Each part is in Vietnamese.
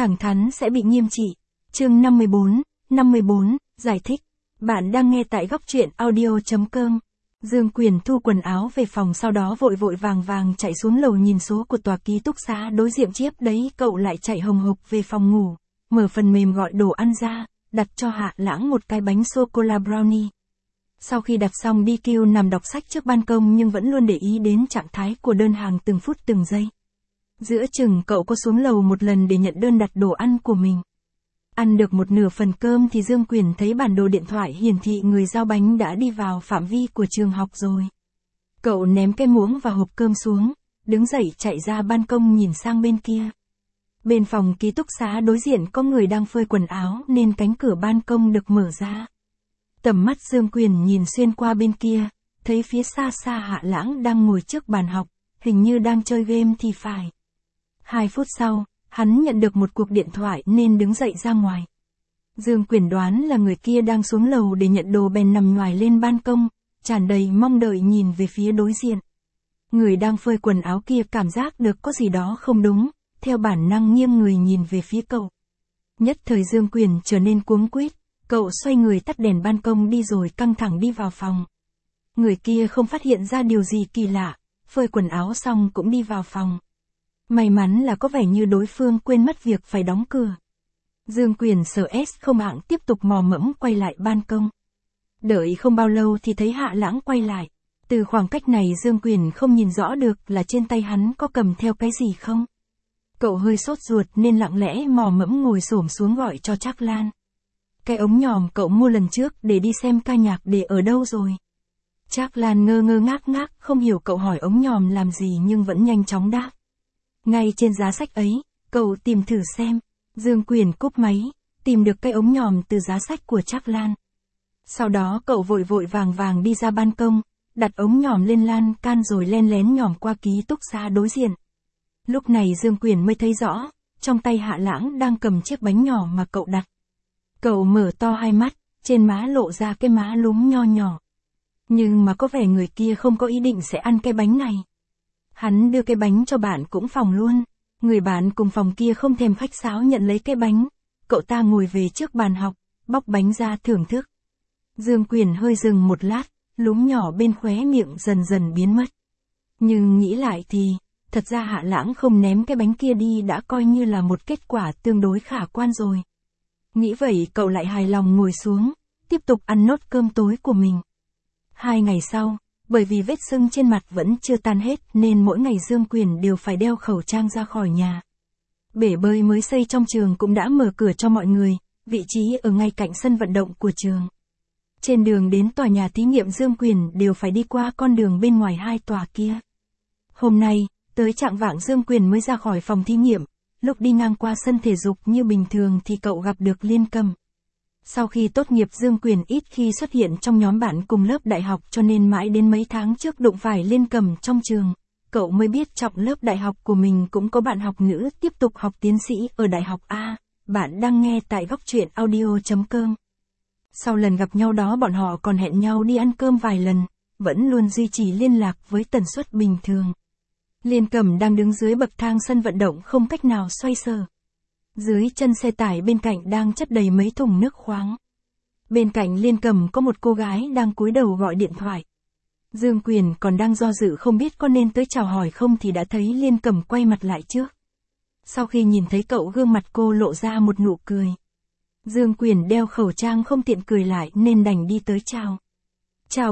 thẳng thắn sẽ bị nghiêm trị. Chương 54, giải thích. Bạn đang nghe tại góc truyện audio.com. Dương Quyền thu quần áo về phòng, sau đó vội vội vàng vàng chạy xuống lầu nhìn số của tòa ký túc xá đối diện. Tiếp đấy cậu lại chạy hồng hộc về phòng ngủ, mở phần mềm gọi đồ ăn ra, đặt cho Hạ Lãng một cái bánh sô-cô-la brownie. Sau khi đặt xong, DQ nằm đọc sách trước ban công nhưng vẫn luôn để ý đến trạng thái của đơn hàng từng phút từng giây. Giữa chừng cậu có xuống lầu một lần để nhận đơn đặt đồ ăn của mình. Ăn được một nửa phần cơm thì Dương Quyền thấy bản đồ điện thoại hiển thị người giao bánh đã đi vào phạm vi của trường học rồi. Cậu ném cái muỗng và hộp cơm xuống, đứng dậy chạy ra ban công nhìn sang bên kia. Bên phòng ký túc xá đối diện có người đang phơi quần áo nên cánh cửa ban công được mở ra. Tầm mắt Dương Quyền nhìn xuyên qua bên kia, thấy phía xa xa Hạ Lãng đang ngồi trước bàn học, hình như đang chơi game thì phải. 2 phút sau, hắn nhận được một cuộc điện thoại nên đứng dậy ra ngoài. Dương Quyền đoán là người kia đang xuống lầu để nhận đồ, bèn nằm nhoài lên ban công, tràn đầy mong đợi nhìn về phía đối diện. Người đang phơi quần áo kia cảm giác được có gì đó không đúng, theo bản năng nghiêng người nhìn về phía cậu. Nhất thời Dương Quyền trở nên cuống quýt, cậu xoay người tắt đèn ban công đi rồi căng thẳng đi vào phòng. Người kia không phát hiện ra điều gì kỳ lạ, phơi quần áo xong cũng đi vào phòng. May mắn là có vẻ như đối phương quên mất việc phải đóng cửa. Dương Quyền sợ không hạng tiếp tục mò mẫm quay lại ban công. Đợi không bao lâu thì thấy Hạ Lãng quay lại. Từ khoảng cách này Dương Quyền không nhìn rõ được là trên tay hắn có cầm theo cái gì không. Cậu hơi sốt ruột nên lặng lẽ mò mẫm ngồi xổm xuống gọi cho Trác Lan. Cái ống nhòm cậu mua lần trước để đi xem ca nhạc để ở đâu rồi? Trác Lan ngơ ngơ ngác ngác không hiểu cậu hỏi ống nhòm làm gì nhưng vẫn nhanh chóng đáp. Ngay trên giá sách ấy, cậu tìm thử xem. Dương Quyền cúp máy, tìm được cái ống nhòm từ giá sách của Trác Lan. Sau đó cậu vội vội vàng vàng đi ra ban công, đặt ống nhòm lên lan can rồi len lén nhòm qua ký túc xá đối diện. Lúc này Dương Quyền mới thấy rõ, trong tay Hạ Lãng đang cầm chiếc bánh nhỏ mà cậu đặt. Cậu mở to hai mắt, trên má lộ ra cái má lúm nho nhỏ. Nhưng mà có vẻ người kia không có ý định sẽ ăn cái bánh này. Hắn đưa cái bánh cho bạn cũng phòng luôn. Người bạn cùng phòng kia không thèm khách sáo nhận lấy cái bánh. Cậu ta ngồi về trước bàn học, bóc bánh ra thưởng thức. Dương Quyền hơi dừng một lát, lúm nhỏ bên khóe miệng dần dần biến mất. Nhưng nghĩ lại thì, thật ra Hạ Lãng không ném cái bánh kia đi đã coi như là một kết quả tương đối khả quan rồi. Nghĩ vậy cậu lại hài lòng ngồi xuống, tiếp tục ăn nốt cơm tối của mình. 2 ngày sau, bởi vì vết sưng trên mặt vẫn chưa tan hết nên mỗi ngày Dương Quyền đều phải đeo khẩu trang ra khỏi nhà. Bể bơi mới xây trong trường cũng đã mở cửa cho mọi người, vị trí ở ngay cạnh sân vận động của trường. Trên đường đến tòa nhà thí nghiệm Dương Quyền đều phải đi qua con đường bên ngoài 2 tòa kia. Hôm nay, tới chạng vạng Dương Quyền mới ra khỏi phòng thí nghiệm, lúc đi ngang qua sân thể dục như bình thường thì cậu gặp được Liên Cầm. Sau khi tốt nghiệp Dương Quyền ít khi xuất hiện trong nhóm bạn cùng lớp đại học cho nên mãi đến mấy tháng trước đụng phải Liên Cầm trong trường, cậu mới biết trong lớp đại học của mình cũng có bạn học nữ tiếp tục học tiến sĩ ở đại học A. Bạn đang nghe tại góc truyện audio.com. Sau lần gặp nhau đó bọn họ còn hẹn nhau đi ăn cơm vài lần, vẫn luôn duy trì liên lạc với tần suất bình thường. Liên Cầm đang đứng dưới bậc thang sân vận động không cách nào xoay sở. Dưới chân xe tải bên cạnh đang chất đầy mấy thùng nước khoáng. Bên cạnh Liên Cầm có một cô gái đang cúi đầu gọi điện thoại. Dương Quyền còn đang do dự không biết có nên tới chào hỏi không thì đã thấy Liên Cầm quay mặt lại trước. Sau khi nhìn thấy cậu gương mặt cô lộ ra một nụ cười. Dương Quyền đeo khẩu trang không tiện cười lại nên đành đi tới chào. Chào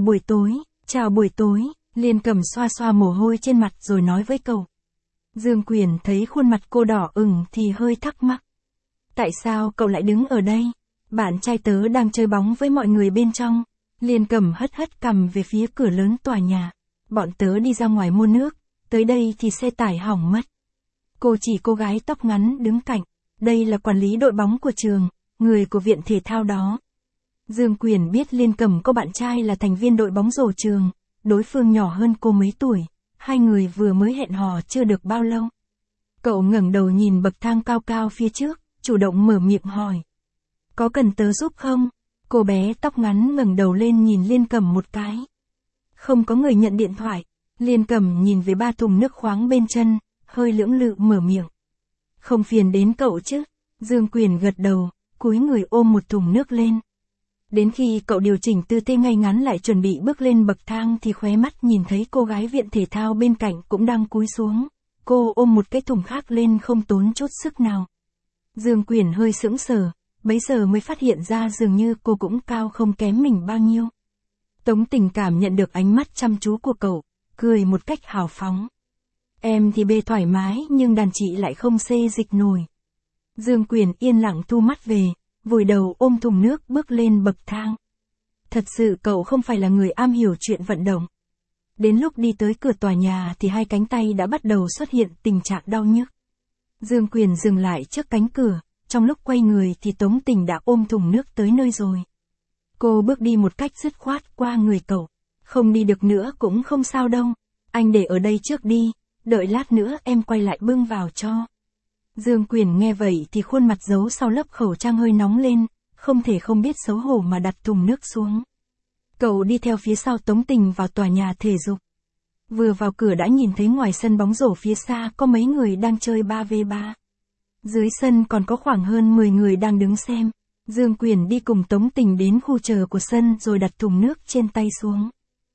buổi tối, Liên Cầm xoa xoa mồ hôi trên mặt rồi nói với cậu. Dương Quyền thấy khuôn mặt cô đỏ ửng thì hơi thắc mắc. Tại sao cậu lại đứng ở đây? Bạn trai tớ đang chơi bóng với mọi người bên trong. Liên Cầm hất hất cằm về phía cửa lớn tòa nhà. Bọn tớ đi ra ngoài mua nước, tới đây thì xe tải hỏng mất. Cô chỉ cô gái tóc ngắn đứng cạnh. Đây là quản lý đội bóng của trường, người của viện thể thao đó. Dương Quyền biết Liên Cầm có bạn trai là thành viên đội bóng rổ trường, đối phương nhỏ hơn cô mấy tuổi. 2 người vừa mới hẹn hò chưa được bao lâu. Cậu ngẩng đầu nhìn bậc thang cao cao phía trước, chủ động mở miệng hỏi. Có cần tớ giúp không? Cô bé tóc ngắn ngẩng đầu lên nhìn Liên Cầm một cái. Không có người nhận điện thoại. Liên Cầm nhìn về 3 thùng nước khoáng bên chân, hơi lưỡng lự mở miệng. Không phiền đến cậu chứ? Dương Quyền gật đầu, cúi người ôm một thùng nước lên. Đến khi cậu điều chỉnh tư thế ngay ngắn lại chuẩn bị bước lên bậc thang thì khóe mắt nhìn thấy cô gái viện thể thao bên cạnh cũng đang cúi xuống. Cô ôm một cái thùng khác lên không tốn chút sức nào. Dương Quyền hơi sững sờ, bấy giờ mới phát hiện ra dường như cô cũng cao không kém mình bao nhiêu. Tống Tình cảm nhận được ánh mắt chăm chú của cậu, cười một cách hào phóng. Em thì bê thoải mái nhưng đàn chị lại không xê dịch nổi. Dương Quyền yên lặng thu mắt về, vùi đầu ôm thùng nước bước lên bậc thang. Thật sự cậu không phải là người am hiểu chuyện vận động. Đến lúc đi tới cửa tòa nhà thì hai cánh tay đã bắt đầu xuất hiện tình trạng đau nhức. Dương Quyền dừng lại trước cánh cửa, trong lúc quay người thì Tống Tình đã ôm thùng nước tới nơi rồi. Cô bước đi một cách dứt khoát qua người cậu. Không đi được nữa cũng không sao đâu, anh để ở đây trước đi, đợi lát nữa em quay lại bưng vào cho. Dương Quyền nghe vậy thì khuôn mặt giấu sau lớp khẩu trang hơi nóng lên, không thể không biết xấu hổ mà đặt thùng nước xuống. Cậu đi theo phía sau Tống Tình vào tòa nhà thể dục. Vừa vào cửa đã nhìn thấy ngoài sân bóng rổ phía xa có mấy người đang chơi 3v3. Dưới sân còn có khoảng hơn 10 người đang đứng xem. Dương Quyền đi cùng Tống Tình đến khu chờ của sân rồi đặt thùng nước trên tay xuống.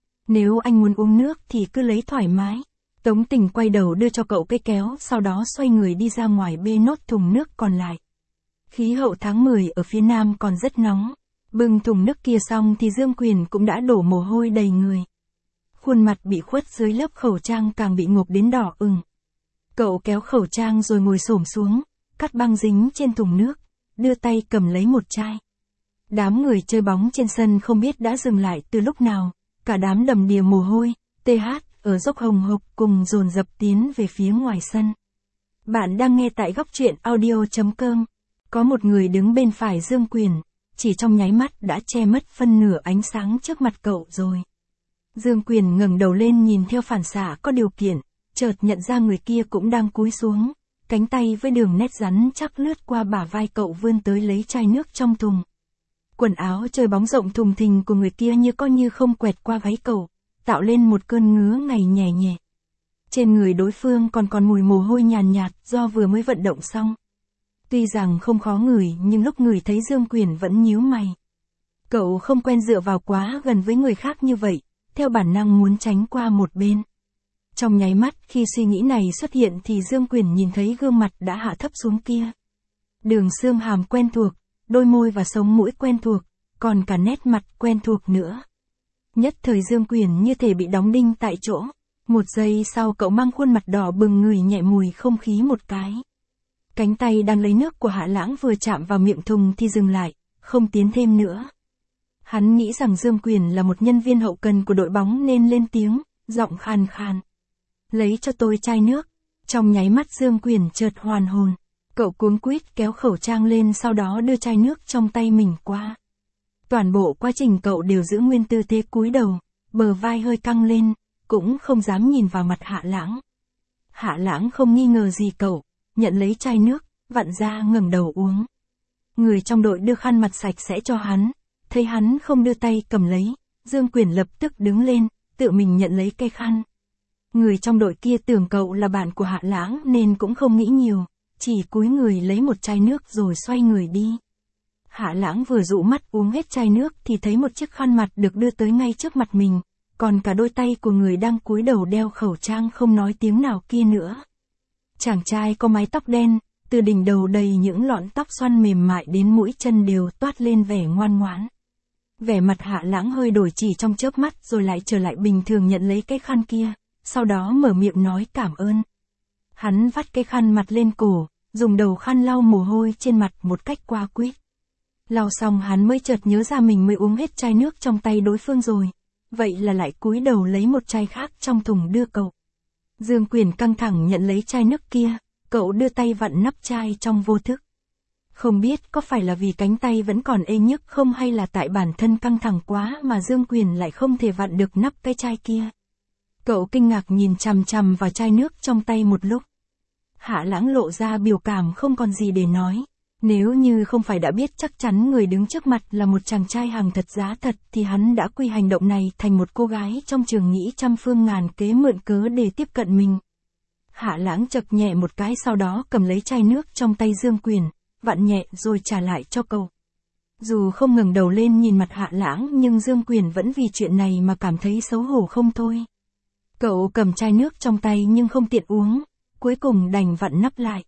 Nếu anh muốn uống nước thì cứ lấy thoải mái. Tống Tình quay đầu đưa cho cậu cái kéo, sau đó xoay người đi ra ngoài bê nốt thùng nước còn lại. Khí hậu tháng 10 ở phía Nam còn rất nóng. Bưng thùng nước kia xong thì Dương Quyền cũng đã đổ mồ hôi đầy người. Khuôn mặt bị khuất dưới lớp khẩu trang càng bị ngộp đến đỏ ửng. Cậu kéo khẩu trang rồi ngồi xổm xuống, cắt băng dính trên thùng nước, đưa tay cầm lấy một chai. Đám người chơi bóng trên sân không biết đã dừng lại từ lúc nào, cả đám đầm đìa mồ hôi, TH ở dốc hồng hộc cùng dồn dập tiến về phía ngoài sân. Bạn đang nghe tại góc truyện audio.com. Có một người đứng bên phải Dương Quyền, chỉ trong nháy mắt đã che mất phân nửa ánh sáng trước mặt cậu rồi. Dương Quyền ngẩng đầu lên nhìn theo phản xạ có điều kiện, chợt nhận ra người kia cũng đang cúi xuống, cánh tay với đường nét rắn chắc lướt qua bả vai cậu vươn tới lấy chai nước trong thùng. Quần áo chơi bóng rộng thùng thình của người kia như có như không quẹt qua gáy cậu, tạo lên một cơn ngứa ngáy nhẹ nhẹ. Trên người đối phương còn mùi mồ hôi nhàn nhạt do vừa mới vận động xong. Tuy rằng không khó ngửi nhưng lúc ngửi thấy Dương Quyền vẫn nhíu mày. Cậu không quen dựa vào quá gần với người khác như vậy, theo bản năng muốn tránh qua một bên. Trong nháy mắt khi suy nghĩ này xuất hiện thì Dương Quyền nhìn thấy gương mặt đã hạ thấp xuống kia. Đường xương hàm quen thuộc, đôi môi và sống mũi quen thuộc, còn cả nét mặt quen thuộc nữa. Nhất thời Dương Quyền như thể bị đóng đinh tại chỗ. Một giây sau cậu mang khuôn mặt đỏ bừng ngửi nhẹ mùi không khí một cái. Cánh tay đang lấy nước của Hạ Lãng vừa chạm vào miệng thùng thì dừng lại, không tiến thêm nữa. Hắn nghĩ rằng Dương Quyền là một nhân viên hậu cần của đội bóng nên lên tiếng, giọng khàn khàn. Lấy cho tôi chai nước. Trong nháy mắt Dương Quyền chợt hoàn hồn. Cậu cuống quýt kéo khẩu trang lên sau đó đưa chai nước trong tay mình qua. Toàn bộ quá trình cậu đều giữ nguyên tư thế cúi đầu, bờ vai hơi căng lên, cũng không dám nhìn vào mặt Hạ Lãng. Hạ Lãng không nghi ngờ gì cậu, nhận lấy chai nước, vặn ra ngẩng đầu uống. Người trong đội đưa khăn mặt sạch sẽ cho hắn, thấy hắn không đưa tay cầm lấy, Dương Quyền lập tức đứng lên, tự mình nhận lấy cây khăn. Người trong đội kia tưởng cậu là bạn của Hạ Lãng nên cũng không nghĩ nhiều, chỉ cúi người lấy một chai nước rồi xoay người đi. Hạ Lãng vừa dụ mắt uống hết chai nước thì thấy một chiếc khăn mặt được đưa tới ngay trước mặt mình, còn cả đôi tay của người đang cúi đầu đeo khẩu trang không nói tiếng nào kia nữa. Chàng trai có mái tóc đen, từ đỉnh đầu đầy những lọn tóc xoăn mềm mại đến mũi chân đều toát lên vẻ ngoan ngoãn. Vẻ mặt Hạ Lãng hơi đổi chỉ trong chớp mắt rồi lại trở lại bình thường nhận lấy cái khăn kia, sau đó mở miệng nói cảm ơn. Hắn vắt cái khăn mặt lên cổ, dùng đầu khăn lau mồ hôi trên mặt một cách qua quýt. Lau xong hắn mới chợt nhớ ra mình mới uống hết chai nước trong tay đối phương rồi, vậy là lại cúi đầu lấy một chai khác trong thùng đưa cậu. Dương Quyền căng thẳng nhận lấy chai nước kia, cậu đưa tay vặn nắp chai trong vô thức. Không biết có phải là vì cánh tay vẫn còn ê nhức không hay là tại bản thân căng thẳng quá mà Dương Quyền lại không thể vặn được nắp cái chai kia. Cậu kinh ngạc nhìn chằm chằm vào chai nước trong tay một lúc. Hạ Lãng lộ ra biểu cảm không còn gì để nói. Nếu như không phải đã biết chắc chắn người đứng trước mặt là một chàng trai hàng thật giá thật thì hắn đã quy hành động này thành một cô gái trong trường nghĩ trăm phương ngàn kế mượn cớ để tiếp cận mình. Hạ Lãng chập nhẹ một cái sau đó cầm lấy chai nước trong tay Dương Quyền, vặn nhẹ rồi trả lại cho cậu. Dù không ngẩng đầu lên nhìn mặt Hạ Lãng nhưng Dương Quyền vẫn vì chuyện này mà cảm thấy xấu hổ không thôi. Cậu cầm chai nước trong tay nhưng không tiện uống, cuối cùng đành vặn nắp lại.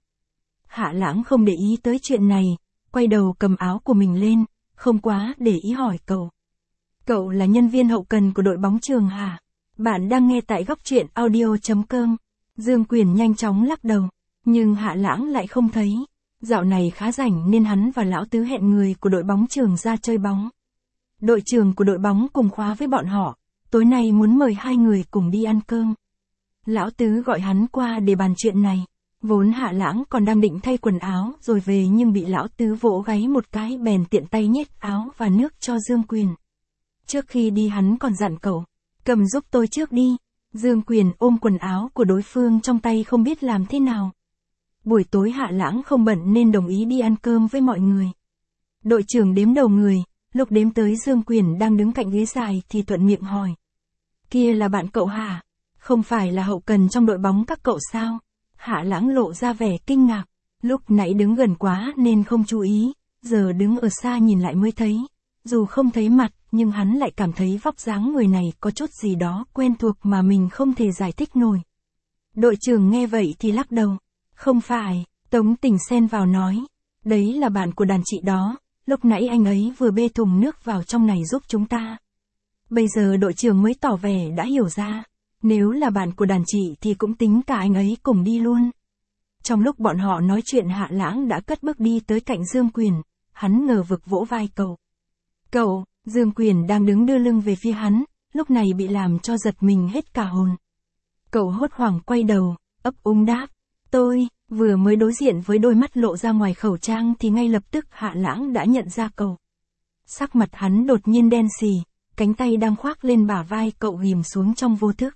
Hạ Lãng không để ý tới chuyện này, quay đầu cầm áo của mình lên, không quá để ý hỏi cậu. Cậu là nhân viên hậu cần của đội bóng trường hả? Bạn đang nghe tại góc truyện audio.com. Dương Quyền nhanh chóng lắc đầu, nhưng Hạ Lãng lại không thấy. Dạo này khá rảnh nên hắn và Lão Tứ hẹn người của đội bóng trường ra chơi bóng. Đội trưởng của đội bóng cùng khóa với bọn họ, tối nay muốn mời hai người cùng đi ăn cơm. Lão Tứ gọi hắn qua để bàn chuyện này. Vốn Hạ Lãng còn đang định thay quần áo rồi về nhưng bị Lão Tứ vỗ gáy một cái bèn tiện tay nhét áo và nước cho Dương Quyền. Trước khi đi hắn còn dặn cậu, cầm giúp tôi trước đi. Dương Quyền ôm quần áo của đối phương trong tay không biết làm thế nào. Buổi tối Hạ Lãng không bận nên đồng ý đi ăn cơm với mọi người. Đội trưởng đếm đầu người, lúc đếm tới Dương Quyền đang đứng cạnh ghế dài thì thuận miệng hỏi. Kia là bạn cậu hả? Không phải là hậu cần trong đội bóng các cậu sao? Hạ Lãng lộ ra vẻ kinh ngạc. Lúc nãy đứng gần quá nên không chú ý, giờ đứng ở xa nhìn lại mới thấy. Dù không thấy mặt, nhưng hắn lại cảm thấy vóc dáng người này có chút gì đó quen thuộc mà mình không thể giải thích nổi. Đội trưởng nghe vậy thì lắc đầu. Không phải, Tống Tình xen vào nói. Đấy là bạn của đàn chị đó, lúc nãy anh ấy vừa bê thùng nước vào trong này giúp chúng ta. Bây giờ đội trưởng mới tỏ vẻ đã hiểu ra. Nếu là bạn của đàn chị thì cũng tính cả anh ấy cùng đi luôn. Trong lúc bọn họ nói chuyện Hạ Lãng đã cất bước đi tới cạnh Dương Quyền, hắn ngờ vực vỗ vai cậu. Cậu, Dương Quyền đang đứng đưa lưng về phía hắn, lúc này bị làm cho giật mình hết cả hồn. Cậu hốt hoảng quay đầu, ấp úng đáp. Tôi, vừa mới đối diện với đôi mắt lộ ra ngoài khẩu trang thì ngay lập tức Hạ Lãng đã nhận ra cậu. Sắc mặt hắn đột nhiên đen xì, cánh tay đang khoác lên bả vai cậu ghim xuống trong vô thức.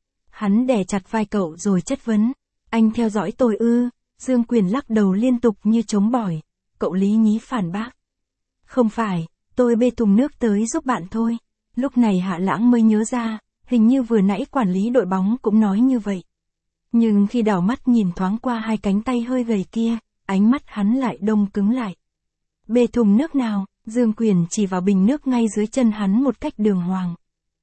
Hắn đè chặt vai cậu rồi chất vấn. Anh theo dõi tôi ư? Dương Quyền lắc đầu liên tục như trống bỏi. Cậu lý nhí phản bác. Không phải, tôi bê thùng nước tới giúp bạn thôi. Lúc này Hạ Lãng mới nhớ ra, hình như vừa nãy quản lý đội bóng cũng nói như vậy. Nhưng khi đảo mắt nhìn thoáng qua hai cánh tay hơi gầy kia, ánh mắt hắn lại đông cứng lại. Bê thùng nước nào? Dương Quyền chỉ vào bình nước ngay dưới chân hắn một cách đường hoàng.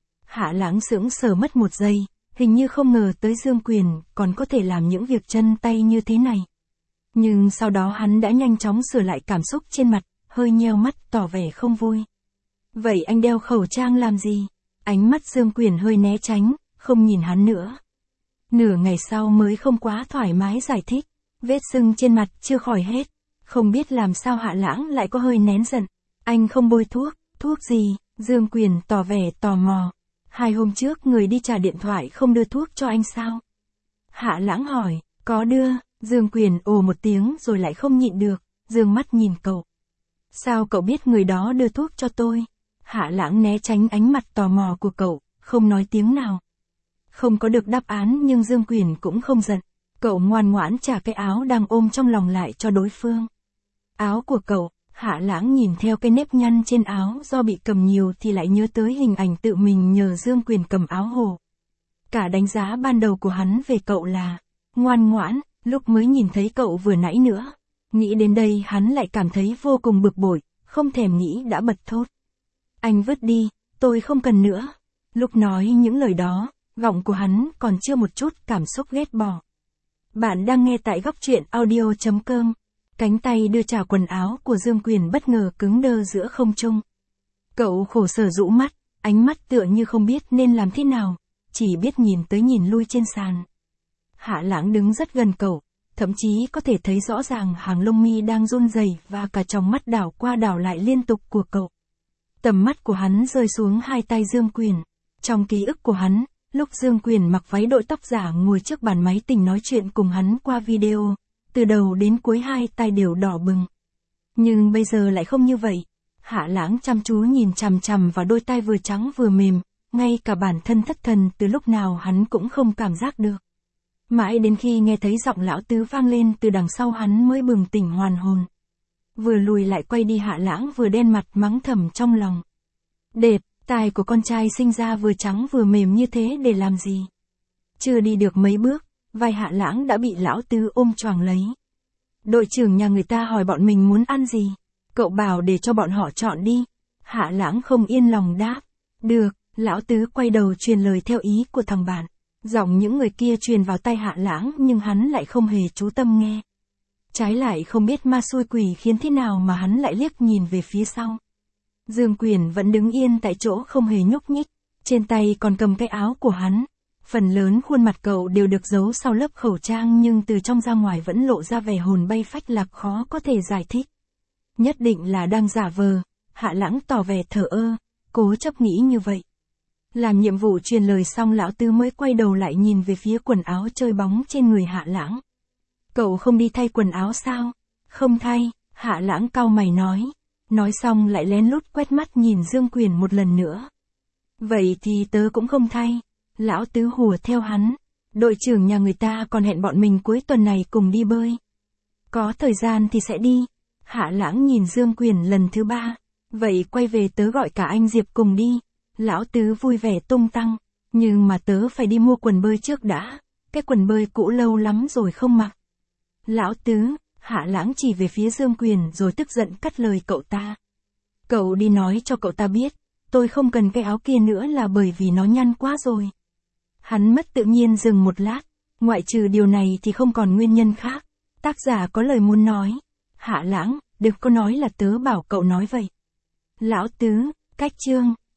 Hạ Lãng sững sờ mất một giây, hình như không ngờ tới Dương Quyền còn có thể làm những việc chân tay như thế này. Nhưng sau đó hắn đã nhanh chóng sửa lại cảm xúc trên mặt, hơi nheo mắt tỏ vẻ không vui. Vậy anh đeo khẩu trang làm gì? Ánh mắt Dương Quyền hơi né tránh, không nhìn hắn nữa. Nửa ngày sau mới không quá thoải mái giải thích, vết sưng trên mặt chưa khỏi hết. Không biết làm sao Hạ Lãng lại có hơi nén giận. Anh không bôi thuốc, thuốc gì? Dương Quyền tỏ vẻ tò mò. 2 hôm trước người đi trả điện thoại không đưa thuốc cho anh sao? Hạ Lãng hỏi, có đưa. Dương Quyền ồ một tiếng rồi lại không nhịn được, dương mắt nhìn cậu. Sao cậu biết người đó đưa thuốc cho tôi? Hạ Lãng né tránh ánh mặt tò mò của cậu, không nói tiếng nào. Không có được đáp án nhưng Dương Quyền cũng không giận. Cậu ngoan ngoãn trả cái áo đang ôm trong lòng lại cho đối phương. Áo của cậu, Hạ Lãng nhìn theo cái nếp nhăn trên áo do bị cầm nhiều thì lại nhớ tới hình ảnh tự mình nhờ Dương Quyền cầm áo hồ. Cả đánh giá ban đầu của hắn về cậu là ngoan ngoãn, lúc mới nhìn thấy cậu vừa nãy nữa. Nghĩ đến đây hắn lại cảm thấy vô cùng bực bội, không thèm nghĩ đã bật thốt. Anh vứt đi, tôi không cần nữa. Lúc nói những lời đó, giọng của hắn còn chưa một chút cảm xúc ghét bỏ. Bạn đang nghe tại góc truyện audio.com. Cánh tay đưa trả quần áo của Dương Quyền bất ngờ cứng đơ giữa không trung. Cậu khổ sở rũ mắt, ánh mắt tựa như không biết nên làm thế nào, chỉ biết nhìn tới nhìn lui trên sàn. Hạ Lãng đứng rất gần cậu, thậm chí có thể thấy rõ ràng hàng lông mi đang run rẩy và cả tròng mắt đảo qua đảo lại liên tục của cậu. Tầm mắt của hắn rơi xuống hai tay Dương Quyền. Trong ký ức của hắn, lúc Dương Quyền mặc váy đội tóc giả ngồi trước bàn máy tính nói chuyện cùng hắn qua video, từ đầu đến cuối hai tay đều đỏ bừng. Nhưng bây giờ lại không như vậy. Hạ Lãng chăm chú nhìn chằm chằm vào đôi tay vừa trắng vừa mềm, ngay cả bản thân thất thần từ lúc nào hắn cũng không cảm giác được. Mãi đến khi nghe thấy giọng Lão Tứ vang lên từ đằng sau hắn mới bừng tỉnh hoàn hồn. Vừa lùi lại quay đi Hạ Lãng vừa đen mặt mắng thầm trong lòng. Đẹp, tai của con trai sinh ra vừa trắng vừa mềm như thế để làm gì? Chưa đi được mấy bước, vai Hạ Lãng đã bị Lão Tứ ôm choàng lấy. Đội trưởng nhà người ta hỏi bọn mình muốn ăn gì. Cậu bảo để cho bọn họ chọn đi. Hạ Lãng không yên lòng đáp. Được, lão tứ quay đầu truyền lời theo ý của thằng bạn. Giọng những người kia truyền vào tai Hạ Lãng nhưng hắn lại không hề chú tâm nghe. Trái lại không biết ma xui quỷ khiến thế nào mà hắn lại liếc nhìn về phía sau. Dương Quyền vẫn đứng yên tại chỗ không hề nhúc nhích, trên tay còn cầm cái áo của hắn. Phần lớn khuôn mặt cậu đều được giấu sau lớp khẩu trang nhưng từ trong ra ngoài vẫn lộ ra vẻ hồn bay phách lạc khó có thể giải thích. Nhất định là đang giả vờ, Hạ Lãng tỏ vẻ thờ ơ, cố chấp nghĩ như vậy. Làm nhiệm vụ truyền lời xong lão tứ mới quay đầu lại nhìn về phía quần áo chơi bóng trên người Hạ Lãng. Cậu không đi thay quần áo sao? Không thay, Hạ Lãng cau mày nói. Nói xong lại lén lút quét mắt nhìn Dương Quyền một lần nữa. Vậy thì tớ cũng không thay. Lão tứ hùa theo hắn. Đội trưởng nhà người ta còn hẹn bọn mình cuối tuần này cùng đi bơi. Có thời gian thì sẽ đi. Hạ Lãng nhìn Dương Quyền lần thứ 3. Vậy quay về tớ gọi cả anh Diệp cùng đi. Lão tứ vui vẻ tung tăng. Nhưng mà tớ phải đi mua quần bơi trước đã. Cái quần bơi cũ lâu lắm rồi không mặc. Lão tứ, Hạ Lãng chỉ về phía Dương Quyền rồi tức giận cắt lời cậu ta. Cậu đi nói cho cậu ta biết, tôi không cần cái áo kia nữa là bởi vì nó nhăn quá rồi. Hắn mất tự nhiên dừng một lát, ngoại trừ điều này thì không còn nguyên nhân khác. Tác giả có lời muốn nói. Hạ Lãng, đừng có nói là tớ bảo cậu nói vậy. Lão tứ, cách chương.